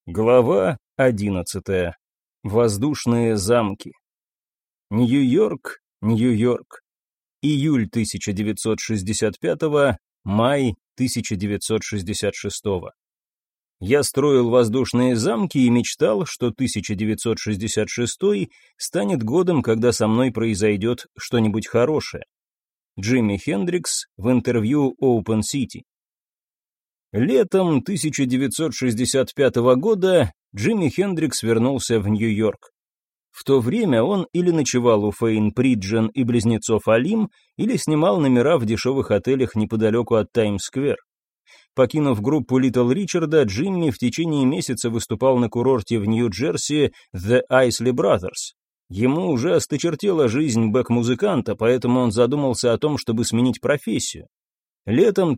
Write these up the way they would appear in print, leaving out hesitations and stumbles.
Глава 11. Воздушные замки. Нью-Йорк, Нью-Йорк. Июль 1965, май 1966. Я строил воздушные замки и мечтал, что 1966 станет годом, когда со мной произойдет что-нибудь хорошее. Джимми Хендрикс в интервью Open City. Летом 1965 года Джимми Хендрикс вернулся в Нью-Йорк. В то время он или ночевал у Фейн Приджен и близнецов Алим, или снимал номера в дешевых отелях неподалеку от Таймс-сквер. Покинув группу Литл Ричарда, Джимми в течение месяца выступал на курорте в Нью-Джерси The Isley Brothers. Ему уже осточертела жизнь бэк-музыканта, поэтому он задумался о том, чтобы сменить профессию. Летом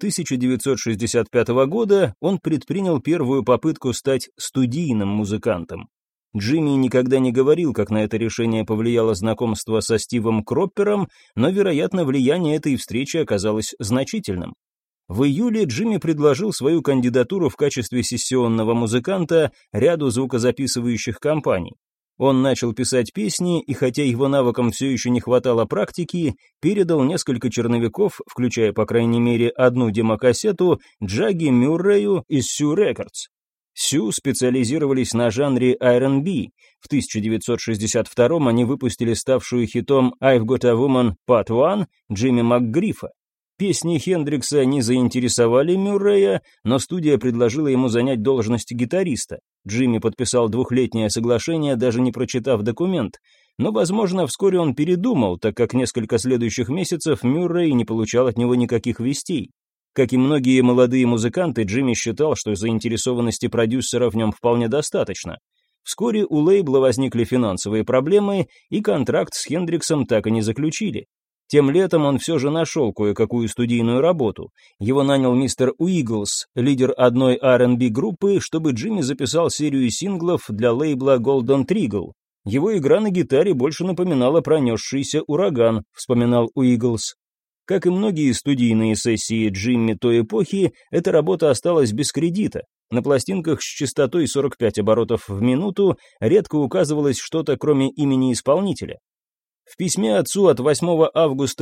1965 года он предпринял первую попытку стать студийным музыкантом. Джимми никогда не говорил, как на это решение повлияло знакомство со Стивом Кроппером, но, вероятно, влияние этой встречи оказалось значительным. В июле Джимми предложил свою кандидатуру в качестве сессионного музыканта ряду звукозаписывающих компаний. Он начал писать песни, и хотя его навыкам все еще не хватало практики, передал несколько черновиков, включая, по крайней мере, одну демокассету, Джаги Мюррею из Сю Рекордс. Сю специализировались на жанре R&B. В 1962 они выпустили ставшую хитом «I've Got a Woman Part 1» Джимми МакГрифа. Песни Хендрикса не заинтересовали Мюррея, но студия предложила ему занять должность гитариста. Джимми подписал 2-летнее соглашение, даже не прочитав документ. Но, возможно, вскоре он передумал, так как несколько следующих месяцев Мюррей не получал от него никаких вестей. Как и многие молодые музыканты, Джимми считал, что заинтересованности продюсера в нем вполне достаточно. Вскоре у лейбла возникли финансовые проблемы, и контракт с Хендриксом так и не заключили. Тем летом он все же нашел кое-какую студийную работу. Его нанял мистер Уиглс, лидер одной R&B группы, чтобы Джимми записал серию синглов для лейбла Golden Triangle. Его игра на гитаре больше напоминала пронесшийся ураган, вспоминал Уиглс. Как и многие студийные сессии Джимми той эпохи, эта работа осталась без кредита. На пластинках с частотой 45 оборотов в минуту редко указывалось что-то, кроме имени исполнителя. В письме отцу от 8 августа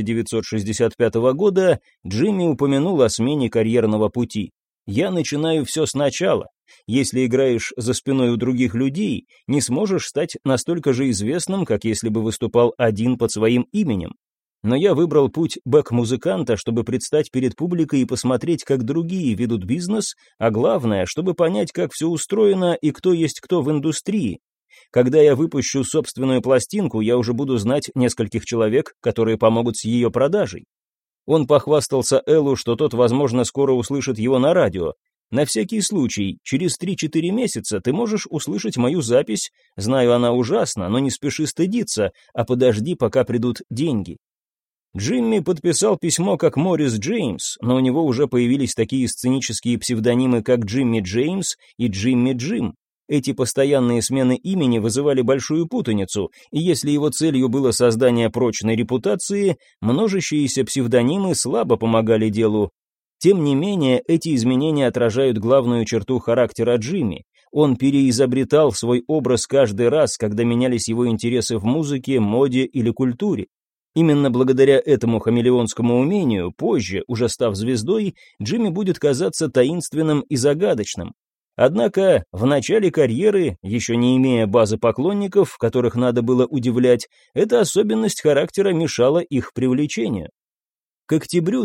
1965 года Джимми упомянул о смене карьерного пути. «Я начинаю все сначала. Если играешь за спиной у других людей, не сможешь стать настолько же известным, как если бы выступал один под своим именем. Но я выбрал путь бэк-музыканта, чтобы предстать перед публикой и посмотреть, как другие ведут бизнес, а главное, чтобы понять, как все устроено и кто есть кто в индустрии. Когда я выпущу собственную пластинку, я уже буду знать нескольких человек, которые помогут с ее продажей». Он похвастался Эллу, что тот, возможно, скоро услышит его на радио. «На всякий случай, через 3-4 месяца ты можешь услышать мою запись. Знаю, она ужасна, но не спеши стыдиться, а подожди, пока придут деньги». Джимми подписал письмо как Моррис Джеймс, но у него уже появились такие сценические псевдонимы, как Джимми Джеймс и Джимми Джим. Эти постоянные смены имени вызывали большую путаницу, и если его целью было создание прочной репутации, множащиеся псевдонимы слабо помогали делу. Тем не менее, эти изменения отражают главную черту характера Джимми. Он переизобретал свой образ каждый раз, когда менялись его интересы в музыке, моде или культуре. Именно благодаря этому хамелеонскому умению, позже, уже став звездой, Джимми будет казаться таинственным и загадочным. Однако в начале карьеры, еще не имея базы поклонников, которых надо было удивлять, эта особенность характера мешала их привлечению. К октябрю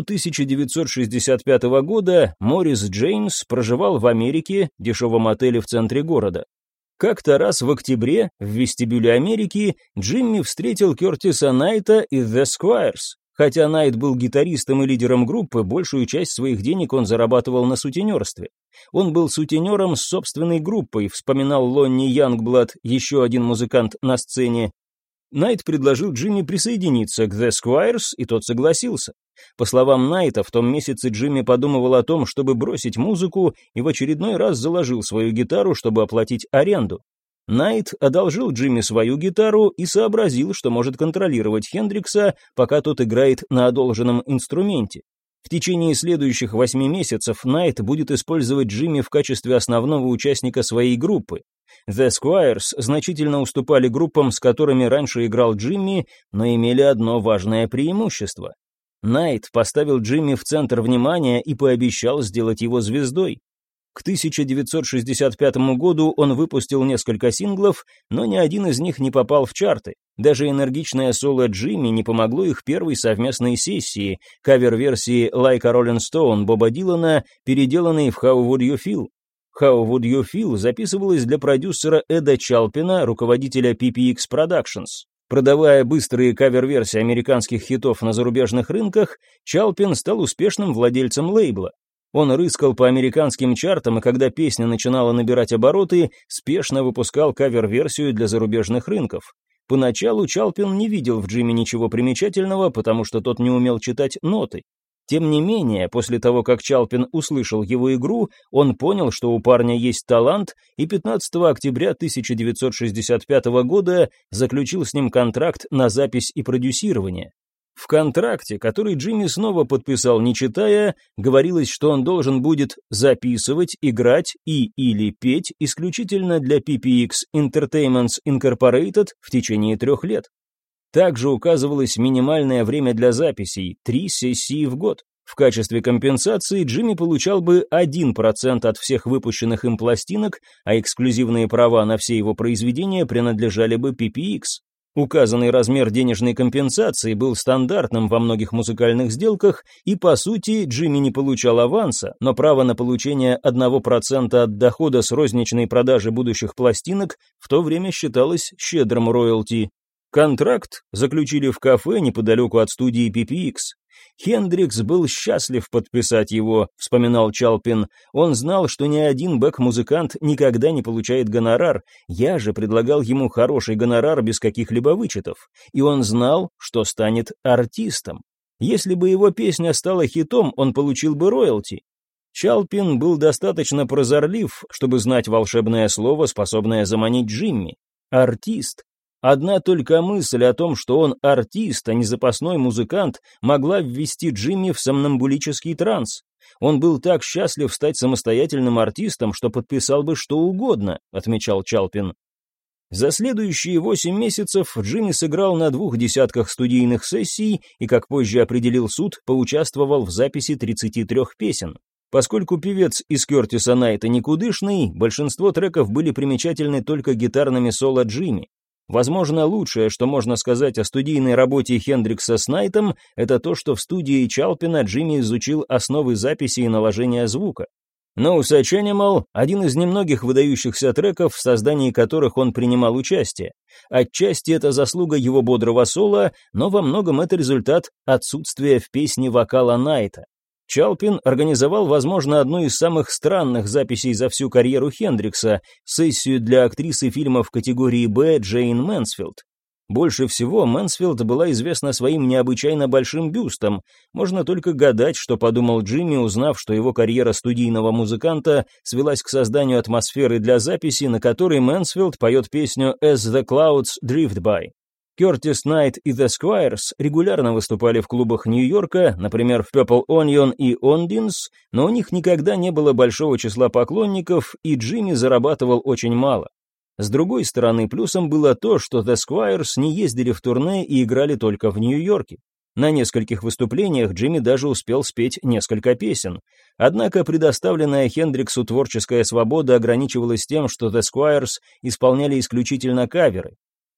1965 года Моррис Джеймс проживал в Америке, дешевом отеле в центре города. Как-то раз в октябре, в вестибюле Америки, Джимми встретил Кертиса Найта и The Squires. Хотя Найт был гитаристом и лидером группы, большую часть своих денег он зарабатывал на сутенерстве. Он был сутенером с собственной группой, вспоминал Лонни Янгблад, еще один музыкант на сцене. Найт предложил Джимми присоединиться к The Squires, и тот согласился. По словам Найта, в том месяце Джимми подумывал о том, чтобы бросить музыку, и в очередной раз заложил свою гитару, чтобы оплатить аренду. Найт одолжил Джимми свою гитару и сообразил, что может контролировать Хендрикса, пока тот играет на одолженном инструменте. В течение следующих 8 месяцев Найт будет использовать Джимми в качестве основного участника своей группы. The Squires значительно уступали группам, с которыми раньше играл Джимми, но имели одно важное преимущество. Найт поставил Джимми в центр внимания и пообещал сделать его звездой. К 1965 году он выпустил несколько синглов, но ни один из них не попал в чарты. Даже энергичное соло Джимми не помогло их первой совместной сессии, кавер-версии «Like a Rolling Stone» Боба Дилана, переделанной в «How Would You Feel?». «How Would You Feel» записывалась для продюсера Эда Чалпина, руководителя PPX Productions. Продавая быстрые кавер-версии американских хитов на зарубежных рынках, Чалпин стал успешным владельцем лейбла. Он рыскал по американским чартам, и когда песня начинала набирать обороты, спешно выпускал кавер-версию для зарубежных рынков. Поначалу Чалпин не видел в Джимми ничего примечательного, потому что тот не умел читать ноты. Тем не менее, после того, как Чалпин услышал его игру, он понял, что у парня есть талант, и 15 октября 1965 года заключил с ним контракт на запись и продюсирование. В контракте, который Джимми снова подписал, не читая, говорилось, что он должен будет записывать, играть или петь исключительно для PPX Entertainment Incorporated в течение 3 лет. Также указывалось минимальное время для записей – 3 сессии в год. В качестве компенсации Джимми получал бы 1% от всех выпущенных им пластинок, а эксклюзивные права на все его произведения принадлежали бы PPX. Указанный размер денежной компенсации был стандартным во многих музыкальных сделках, и по сути Джимми не получал аванса, но право на получение 1% от дохода с розничной продажи будущих пластинок в то время считалось щедрым роялти. Контракт заключили в кафе неподалеку от студии PPX. «Хендрикс был счастлив подписать его», — вспоминал Чалпин. «Он знал, что ни один бэк-музыкант никогда не получает гонорар. Я же предлагал ему хороший гонорар без каких-либо вычетов. И он знал, что станет артистом. Если бы его песня стала хитом, он получил бы роялти». Чалпин был достаточно прозорлив, чтобы знать волшебное слово, способное заманить Джимми. «Артист». Одна только мысль о том, что он артист, а не запасной музыкант, могла ввести Джимми в сомнамбулический транс. Он был так счастлив стать самостоятельным артистом, что подписал бы что угодно, отмечал Чалпин. За следующие 8 месяцев Джимми сыграл на 2 десятках студийных сессий и, как позже определил суд, поучаствовал в записи 33 песен. Поскольку певец из Кертиса Найта никудышный, большинство треков были примечательны только гитарными соло Джимми. Возможно, лучшее, что можно сказать о студийной работе Хендрикса с Найтом, это то, что в студии Чалпина Джимми изучил основы записи и наложения звука. No Such Animal – один из немногих выдающихся треков, в создании которых он принимал участие. Отчасти это заслуга его бодрого соло, но во многом это результат отсутствия в песне вокала Найта. Чалпин организовал, возможно, одну из самых странных записей за всю карьеру Хендрикса – сессию для актрисы фильмов категории «Б» Джейн Мэнсфилд. Больше всего Мэнсфилд была известна своим необычайно большим бюстом. Можно только гадать, что подумал Джимми, узнав, что его карьера студийного музыканта свелась к созданию атмосферы для записи, на которой Мэнсфилд поет песню «As the Clouds Drift By». Кертис Найт и The Squires регулярно выступали в клубах Нью-Йорка, например, в Purple Onion и Ondines, но у них никогда не было большого числа поклонников, и Джимми зарабатывал очень мало. С другой стороны, плюсом было то, что The Squires не ездили в турне и играли только в Нью-Йорке. На нескольких выступлениях Джимми даже успел спеть несколько песен. Однако предоставленная Хендриксу творческая свобода ограничивалась тем, что The Squires исполняли исключительно каверы.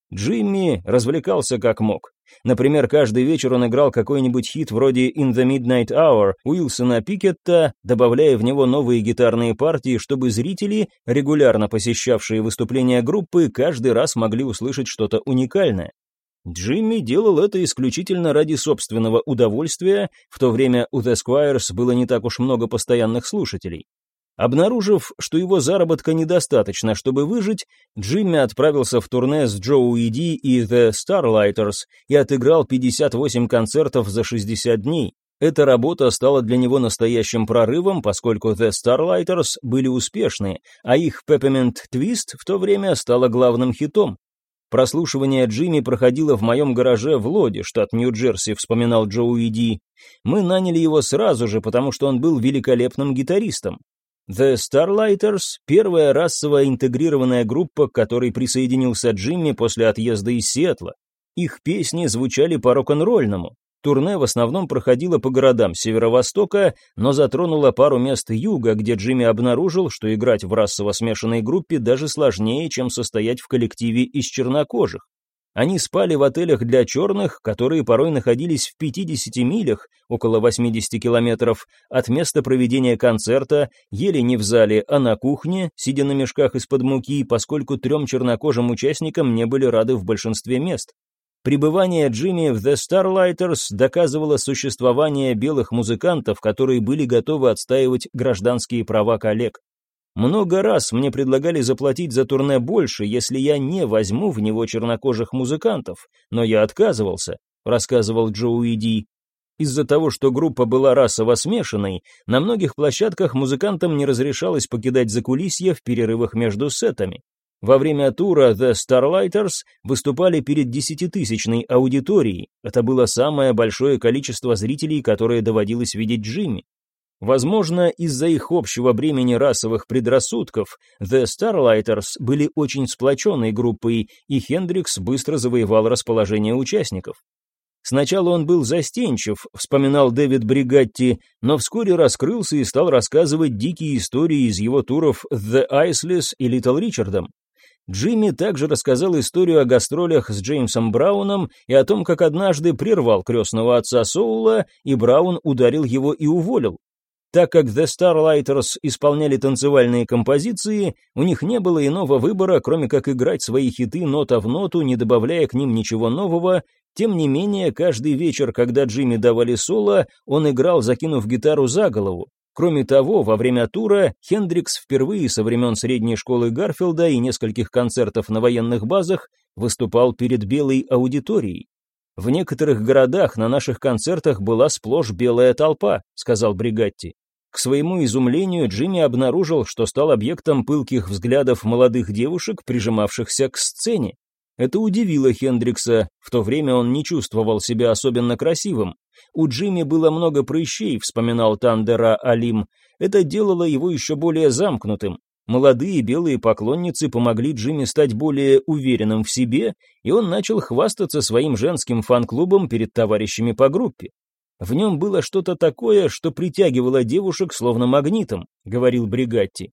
Джимми развлекался как мог. Например, каждый вечер он играл какой-нибудь хит вроде «In the Midnight Hour» Уилсона Пикетта, добавляя в него новые гитарные партии, чтобы зрители, регулярно посещавшие выступления группы, каждый раз могли услышать что-то уникальное. Джимми делал это исключительно ради собственного удовольствия, в то время у The Squires было не так уж много постоянных слушателей. Обнаружив, что его заработка недостаточно, чтобы выжить, Джимми отправился в турне с Джоуи Ди и The Starlighters и отыграл 58 концертов за 60 дней. Эта работа стала для него настоящим прорывом, поскольку The Starlighters были успешны, а их Peppermint Twist в то время стала главным хитом. Прослушивание Джимми проходило в моем гараже в Лоде, штат Нью-Джерси, вспоминал Джоуи Ди. Мы наняли его сразу же, потому что он был великолепным гитаристом. The Starlighters — первая расово интегрированная группа, к которой присоединился Джимми после отъезда из Сиэтла. Их песни звучали по-рок-н-ролльному. Турне в основном проходило по городам Северо-Востока, но затронуло пару мест Юга, где Джимми обнаружил, что играть в расово смешанной группе даже сложнее, чем состоять в коллективе из чернокожих. Они спали в отелях для черных, которые порой находились в 50 милях, около 80 километров, от места проведения концерта, ели не в зале, а на кухне, сидя на мешках из-под муки, поскольку 3 чернокожим участникам не были рады в большинстве мест. Пребывание Джимми в The Starlighters доказывало существование белых музыкантов, которые были готовы отстаивать гражданские права коллег. Много раз мне предлагали заплатить за турне больше, если я не возьму в него чернокожих музыкантов, но я отказывался, рассказывал Джоуи Ди. Из-за того, что группа была расово смешанной, на многих площадках музыкантам не разрешалось покидать закулисье в перерывах между сетами. Во время тура The Starlighters выступали перед 10-тысячной аудиторией. Это было самое большое количество зрителей, которое доводилось видеть Джимми. Возможно, из-за их общего бремени расовых предрассудков, The Starlighters были очень сплоченной группой, и Хендрикс быстро завоевал расположение участников. Сначала он был застенчив, вспоминал Дэвид Бригатти, но вскоре раскрылся и стал рассказывать дикие истории из его туров The Iceless и Little Richard'ом. Джимми также рассказал историю о гастролях с Джеймсом Брауном и о том, как однажды прервал крестного отца Соула, и Браун ударил его и уволил. Так как The Starlighters исполняли танцевальные композиции, у них не было иного выбора, кроме как играть свои хиты нота в ноту, не добавляя к ним ничего нового. Тем не менее, каждый вечер, когда Джимми давали соло, он играл, закинув гитару за голову. Кроме того, во время тура Хендрикс впервые со времен средней школы Гарфилда и нескольких концертов на военных базах выступал перед белой аудиторией. «В некоторых городах на наших концертах была сплошь белая толпа», — сказал Бригатти. К своему изумлению Джимми обнаружил, что стал объектом пылких взглядов молодых девушек, прижимавшихся к сцене. Это удивило Хендрикса, в то время он не чувствовал себя особенно красивым. «У Джимми было много прыщей», — вспоминал Тандера Алим. «Это делало его еще более замкнутым. Молодые белые поклонницы помогли Джимми стать более уверенным в себе, и он начал хвастаться своим женским фан-клубом перед товарищами по группе. В нем было что-то такое, что притягивало девушек словно магнитом», — говорил Бригатти.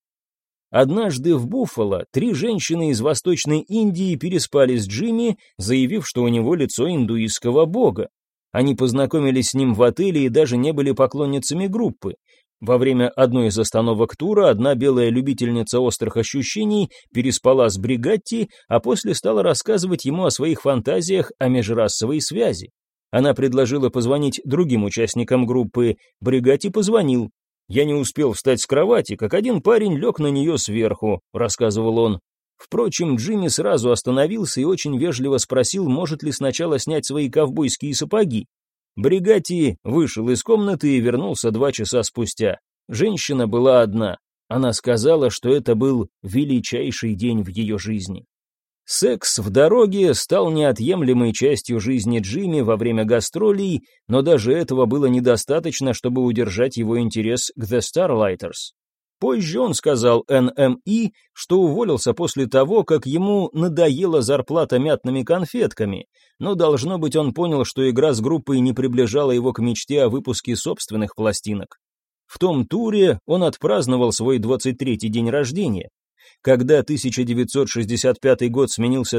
Однажды в Буффало 3 женщины из Восточной Индии переспали с Джимми, заявив, что у него лицо индуистского бога. Они познакомились с ним в отеле и даже не были поклонницами группы. Во время одной из остановок тура одна белая любительница острых ощущений переспала с Бригатти, а после стала рассказывать ему о своих фантазиях о межрасовой связи. Она предложила позвонить другим участникам группы. Бригатти позвонил. «Я не успел встать с кровати, как один парень лег на нее сверху», — рассказывал он. Впрочем, Джимми сразу остановился и очень вежливо спросил, может ли сначала снять свои ковбойские сапоги. Бригатти вышел из комнаты и вернулся 2 часа спустя. Женщина была одна. Она сказала, что это был величайший день в ее жизни. Секс в дороге стал неотъемлемой частью жизни Джимми во время гастролей, но даже этого было недостаточно, чтобы удержать его интерес к The Starlighters. Позже он сказал NME, что уволился после того, как ему надоела зарплата мятными конфетками, но, должно быть, он понял, что игра с группой не приближала его к мечте о выпуске собственных пластинок. В том туре он отпраздновал свой 23-й день рождения. Когда 1965 год сменился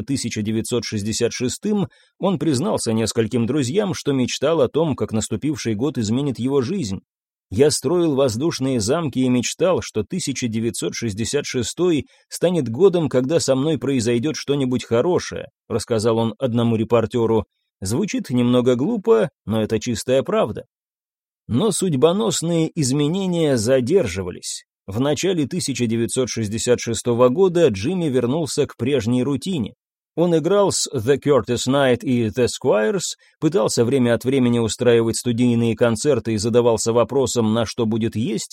1966, он признался нескольким друзьям, что мечтал о том, как наступивший год изменит его жизнь. «Я строил воздушные замки и мечтал, что 1966 станет годом, когда со мной произойдет что-нибудь хорошее», рассказал он одному репортеру. Звучит немного глупо, но это чистая правда. Но судьбоносные изменения задерживались. В начале 1966 года Джимми вернулся к прежней рутине. Он играл с The Curtis Knight и The Squires, пытался время от времени устраивать студийные концерты и задавался вопросом, на что будет есть,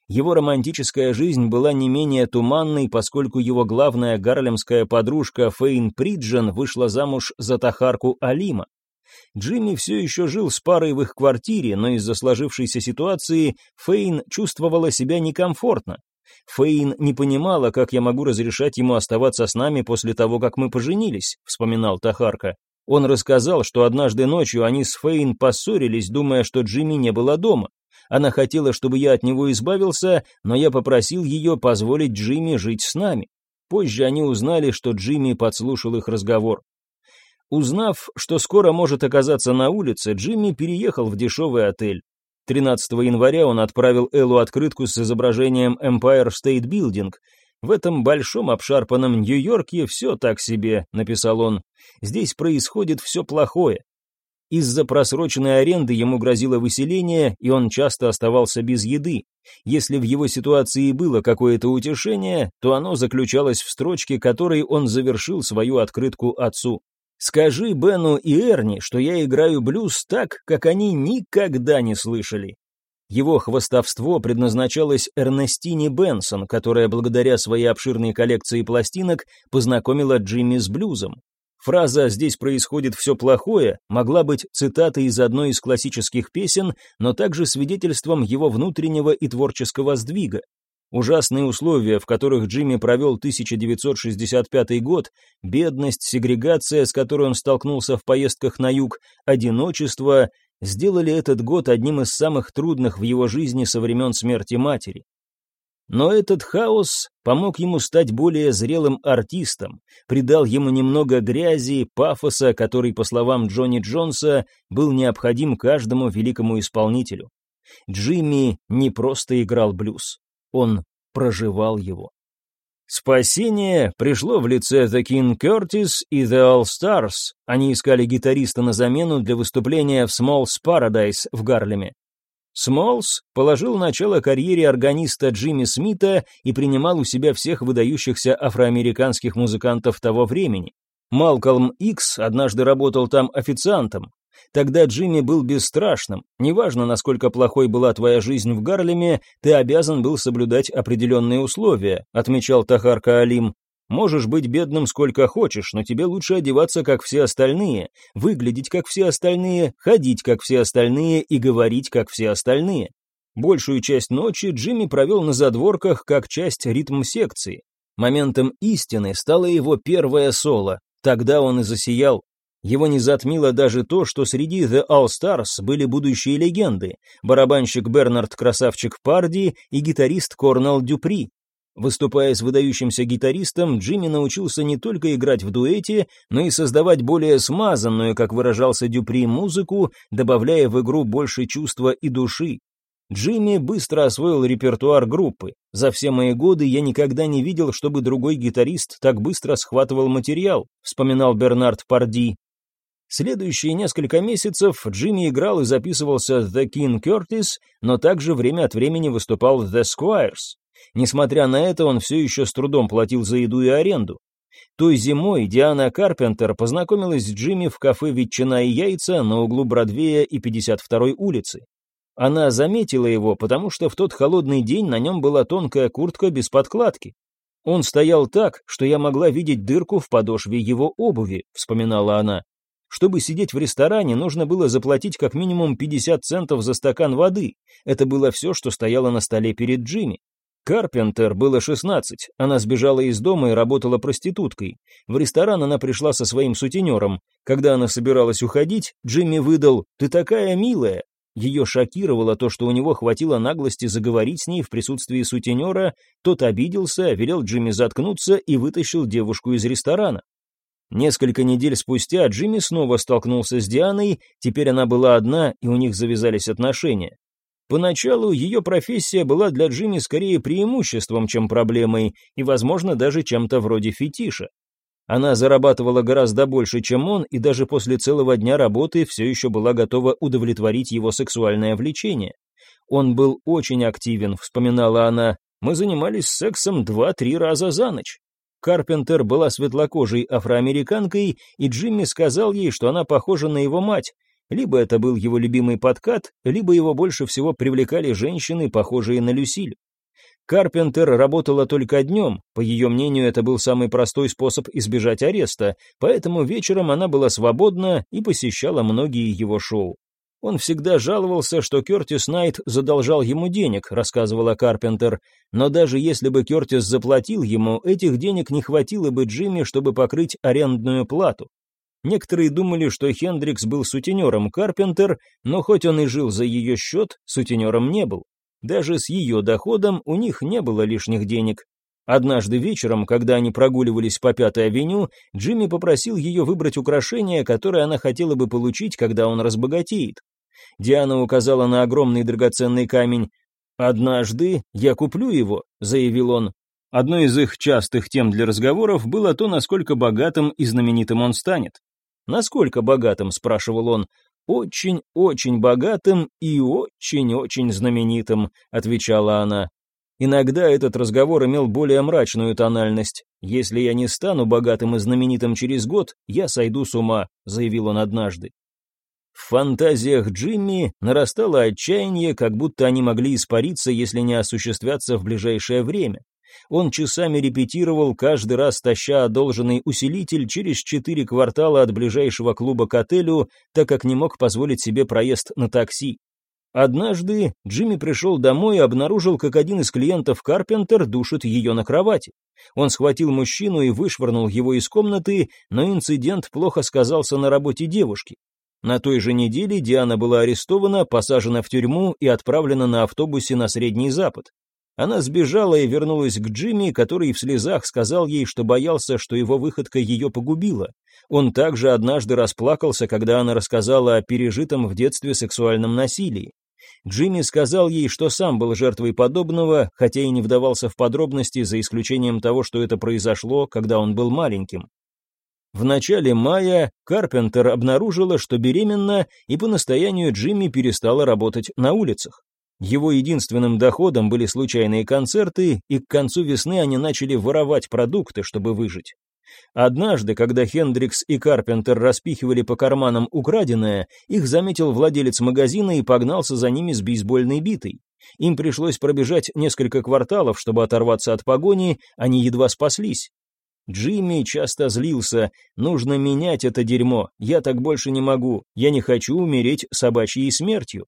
Его романтическая жизнь была не менее туманной, поскольку его главная гарлемская подружка Фейн Приджен вышла замуж за Тахарку Алима. Джимми все еще жил с парой в их квартире, но из-за сложившейся ситуации Фейн чувствовала себя некомфортно. Фейн не понимала, как я могу разрешать ему оставаться с нами после того, как мы поженились, вспоминал Тахарка. Он рассказал, что однажды ночью они с Фейн поссорились, думая, что Джимми не было дома. Она хотела, чтобы я от него избавился, но я попросил ее позволить Джимми жить с нами. Позже они узнали, что Джимми подслушал их разговор. Узнав, что скоро может оказаться на улице, Джимми переехал в дешевый отель. 13 января он отправил Эллу открытку с изображением Empire State Building. «В этом большом обшарпанном Нью-Йорке все так себе», — написал он. «Здесь происходит все плохое». Из-за просроченной аренды ему грозило выселение, и он часто оставался без еды. Если в его ситуации было какое-то утешение, то оно заключалось в строчке, которой он завершил свою открытку отцу. «Скажи Бену и Эрни, что я играю блюз так, как они никогда не слышали». Его хвастовство предназначалось Эрнестине Бенсон, которая благодаря своей обширной коллекции пластинок познакомила Джимми с блюзом. Фраза «здесь происходит все плохое» могла быть цитатой из одной из классических песен, но также свидетельством его внутреннего и творческого сдвига. Ужасные условия, в которых Джимми провел 1965 год, бедность, сегрегация, с которой он столкнулся в поездках на юг, одиночество, сделали этот год одним из самых трудных в его жизни со времен смерти матери. Но этот хаос помог ему стать более зрелым артистом, придал ему немного грязи, пафоса, который, по словам Джонни Джонса, был необходим каждому великому исполнителю. Джимми не просто играл блюз, он проживал его. Спасение пришло в лице The King Curtis и The All Stars. Они искали гитариста на замену для выступления в Small's Paradise в Гарлеме. Смолс положил начало карьере органиста Джимми Смита и принимал у себя всех выдающихся афроамериканских музыкантов того времени. Малкольм Икс однажды работал там официантом. Тогда Джимми был бесстрашным. Неважно, насколько плохой была твоя жизнь в Гарлеме, ты обязан был соблюдать определенные условия, отмечал Тахарка Алим. Можешь быть бедным сколько хочешь, но тебе лучше одеваться, как все остальные, выглядеть, как все остальные, ходить, как все остальные и говорить, как все остальные. Большую часть ночи Джимми провел на задворках, как часть ритм-секции. Моментом истины стало его первое соло. Тогда он и засиял. Его не затмило даже то, что среди The All Stars были будущие легенды, барабанщик Бернард «Красавчик» Парди и гитарист Корнелл Дюпри. Выступая с выдающимся гитаристом, Джимми научился не только играть в дуэте, но и создавать более смазанную, как выражался Дюпри, музыку, добавляя в игру больше чувства и души. Джимми быстро освоил репертуар группы. За все мои годы я никогда не видел, чтобы другой гитарист так быстро схватывал материал, вспоминал Бернард Парди. Следующие несколько месяцев Джимми играл и записывался The King Curtis, но также время от времени выступал The Squires. Несмотря на это, он все еще с трудом платил за еду и аренду. Той зимой Диана Карпентер познакомилась с Джимми в кафе «Ветчина и яйца» на углу Бродвея и 52-й улицы. Она заметила его, потому что в тот холодный день на нем была тонкая куртка без подкладки. «Он стоял так, что я могла видеть дырку в подошве его обуви», — вспоминала она. Чтобы сидеть в ресторане, нужно было заплатить как минимум 50 центов за стакан воды. Это было все, что стояло на столе перед Джимми. Карпентер было 16, она сбежала из дома и работала проституткой. В ресторан она пришла со своим сутенером. Когда она собиралась уходить, Джимми выдал «Ты такая милая». Ее шокировало то, что у него хватило наглости заговорить с ней в присутствии сутенера, тот обиделся, велел Джимми заткнуться и вытащил девушку из ресторана. Несколько недель спустя Джимми снова столкнулся с Дианой, теперь она была одна, и у них завязались отношения. Поначалу ее профессия была для Джимми скорее преимуществом, чем проблемой, и, возможно, даже чем-то вроде фетиша. Она зарабатывала гораздо больше, чем он, и даже после целого дня работы все еще была готова удовлетворить его сексуальное влечение. «Он был очень активен», — вспоминала она. «Мы занимались сексом 2-3 раза за ночь». Карпентер была светлокожей афроамериканкой, и Джимми сказал ей, что она похожа на его мать. Либо это был его любимый подкат, либо его больше всего привлекали женщины, похожие на Люсиль. Карпентер работала только днем, по ее мнению, это был самый простой способ избежать ареста, поэтому вечером она была свободна и посещала многие его шоу. Он всегда жаловался, что Кертис Найт задолжал ему денег, рассказывала Карпентер, но даже если бы Кертис заплатил ему, этих денег не хватило бы Джимми, чтобы покрыть арендную плату. Некоторые думали, что Хендрикс был сутенером Карпентер, но хоть он и жил за ее счет, сутенером не был. Даже с ее доходом у них не было лишних денег. Однажды вечером, когда они прогуливались по Пятой авеню, Джимми попросил ее выбрать украшение, которое она хотела бы получить, когда он разбогатеет. Диана указала на огромный драгоценный камень. «Однажды я куплю его», — заявил он. Одной из их частых тем для разговоров было то, насколько богатым и знаменитым он станет. «Насколько богатым?» — спрашивал он. «Очень-очень богатым и очень-очень знаменитым», — отвечала она. Иногда этот разговор имел более мрачную тональность. «Если я не стану богатым и знаменитым через год, я сойду с ума», — заявил он однажды. В фантазиях Джимми нарастало отчаяние, как будто они могли испариться, если не осуществятся в ближайшее время. Он часами репетировал, каждый раз таща одолженный усилитель через 4 квартала от ближайшего клуба к отелю, так как не мог позволить себе проезд на такси. Однажды Джимми пришел домой и обнаружил, как один из клиентов Карпентер душит ее на кровати. Он схватил мужчину и вышвырнул его из комнаты, но инцидент плохо сказался на работе девушки. На той же неделе Диана была арестована, посажена в тюрьму и отправлена на автобусе на Средний Запад. Она сбежала и вернулась к Джимми, который в слезах сказал ей, что боялся, что его выходка ее погубила. Он также однажды расплакался, когда она рассказала о пережитом в детстве сексуальном насилии. Джимми сказал ей, что сам был жертвой подобного, хотя и не вдавался в подробности, за исключением того, что это произошло, когда он был маленьким. В начале мая Карпентер обнаружила, что беременна, и по настоянию Джимми перестала работать на улицах. Его единственным доходом были случайные концерты, и к концу весны они начали воровать продукты, чтобы выжить. Однажды, когда Хендрикс и Карпентер распихивали по карманам украденное, их заметил владелец магазина и погнался за ними с бейсбольной битой. Им пришлось пробежать несколько кварталов, чтобы оторваться от погони, они едва спаслись. Джимми часто злился. «Нужно менять это дерьмо, я так больше не могу, я не хочу умереть собачьей смертью».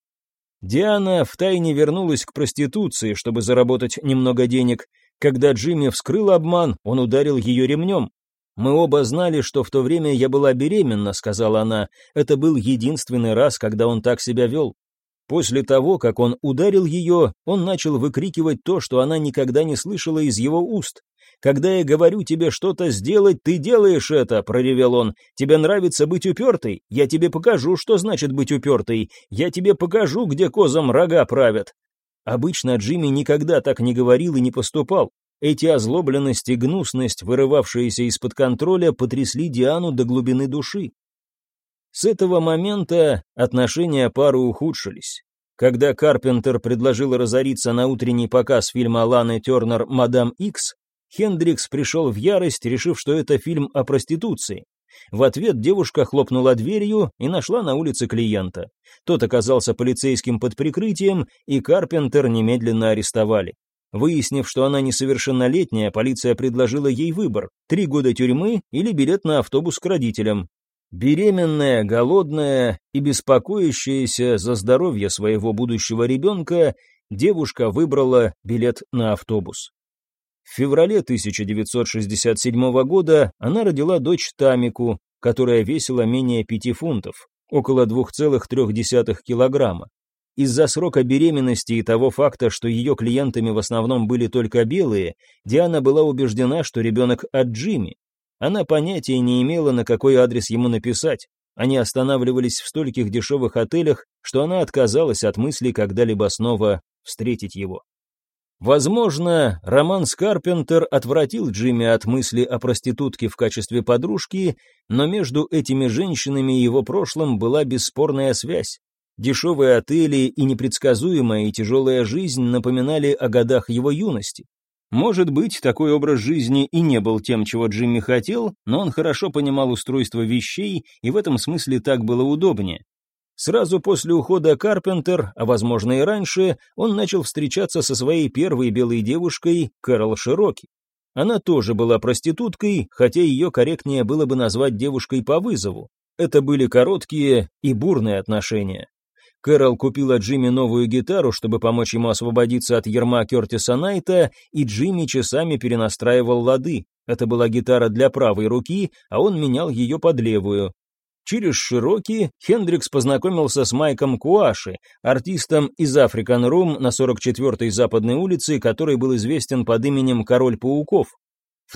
Диана втайне вернулась к проституции, чтобы заработать немного денег. Когда Джимми вскрыл обман, он ударил ее ремнем. «Мы оба знали, что в то время я была беременна», — сказала она. «Это был единственный раз, когда он так себя вел». После того, как он ударил ее, он начал выкрикивать то, что она никогда не слышала из его уст. «Когда я говорю тебе что-то сделать, ты делаешь это», — проревел он. «Тебе нравится быть упертой? Я тебе покажу, что значит быть упертой. Я тебе покажу, где козам рога правят». Обычно Джимми никогда так не говорил и не поступал. Эти озлобленность и гнусность, вырывавшиеся из-под контроля, потрясли Диану до глубины души. С этого момента отношения пары ухудшились. Когда Карпентер предложила разориться на утренний показ фильма Ланы Тернер «Мадам Икс», Хендрикс пришел в ярость, решив, что это фильм о проституции. В ответ девушка хлопнула дверью и нашла на улице клиента. Тот оказался полицейским под прикрытием, и Карпентер немедленно арестовали. Выяснив, что она несовершеннолетняя, полиция предложила ей выбор – 3 года тюрьмы или билет на автобус к родителям. Беременная, голодная и беспокоящаяся за здоровье своего будущего ребенка, девушка выбрала билет на автобус. В феврале 1967 года она родила дочь Тамику, которая весила менее 5 фунтов, около 2,3 килограмма. Из-за срока беременности и того факта, что ее клиентами в основном были только белые, Диана была убеждена, что ребенок от Джимми. Она понятия не имела, на какой адрес ему написать. Они останавливались в стольких дешевых отелях, что она отказалась от мысли когда-либо снова встретить его. Возможно, роман с Карпентер отвратил Джимми от мысли о проститутке в качестве подружки, но между этими женщинами и его прошлым была бесспорная связь. Дешевые отели и непредсказуемая и тяжелая жизнь напоминали о годах его юности. Может быть, такой образ жизни и не был тем, чего Джимми хотел, но он хорошо понимал устройство вещей, и в этом смысле так было удобнее. Сразу после ухода Карпентер, а возможно и раньше, он начал встречаться со своей первой белой девушкой Кэрол Широки. Она тоже была проституткой, хотя ее корректнее было бы назвать девушкой по вызову. Это были короткие и бурные отношения. Кэрол купила Джимми новую гитару, чтобы помочь ему освободиться от ярма Кертиса Найта, и Джимми часами перенастраивал лады. Это была гитара для правой руки, а он менял ее под левую. Через Широки Хендрикс познакомился с Майком Куаши, артистом из African Room на 44-й Западной улице, который был известен под именем Король пауков. В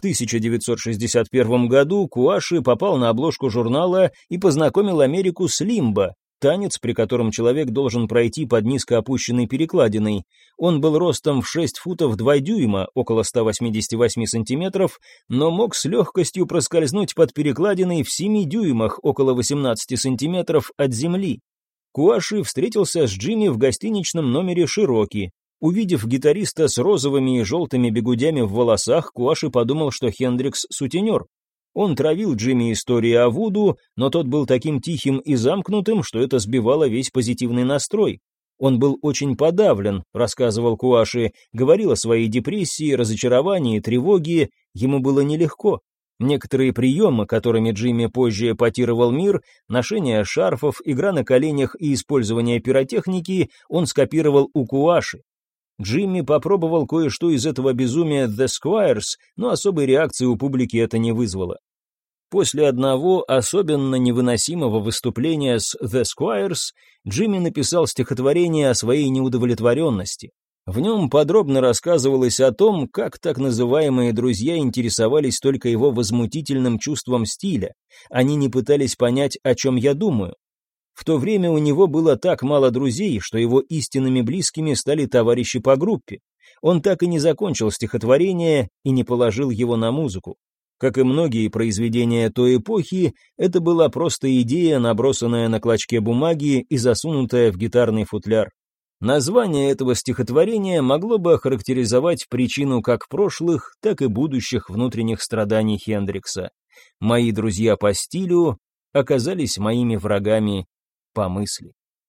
1961 году Куаши попал на обложку журнала и познакомил Америку с лимбо, танец, при котором человек должен пройти под низко опущенной перекладиной. Он был ростом в 6 футов 2 дюйма, около 188 сантиметров, но мог с легкостью проскользнуть под перекладиной в 7 дюймах, около 18 сантиметров от земли. Куаши встретился с Джимми в гостиничном номере Широки. Увидев гитариста с розовыми и желтыми бигудями в волосах, Куаши подумал, что Хендрикс сутенер. Он травил Джимми истории о Вуду, но тот был таким тихим и замкнутым, что это сбивало весь позитивный настрой. Он был очень подавлен, рассказывал Куаши, говорил о своей депрессии, разочаровании, тревоге, ему было нелегко. Некоторые приемы, которыми Джимми позже эпатировал мир, ношение шарфов, игра на коленях и использование пиротехники, он скопировал у Куаши. Джимми попробовал кое-что из этого безумия The Squires, но особой реакции у публики это не вызвало. После одного особенно невыносимого выступления с The Squires Джимми написал стихотворение о своей неудовлетворенности. В нем подробно рассказывалось о том, как так называемые друзья интересовались только его возмутительным чувством стиля. Они не пытались понять, о чем я думаю. В то время у него было так мало друзей, что его истинными близкими стали товарищи по группе. Он так и не закончил стихотворение и не положил его на музыку. Как и многие произведения той эпохи, это была просто идея, набросанная на клочке бумаги и засунутая в гитарный футляр. Название этого стихотворения могло бы охарактеризовать причину как прошлых, так и будущих внутренних страданий Хендрикса. Мои друзья по стилю оказались моими врагами по мысли.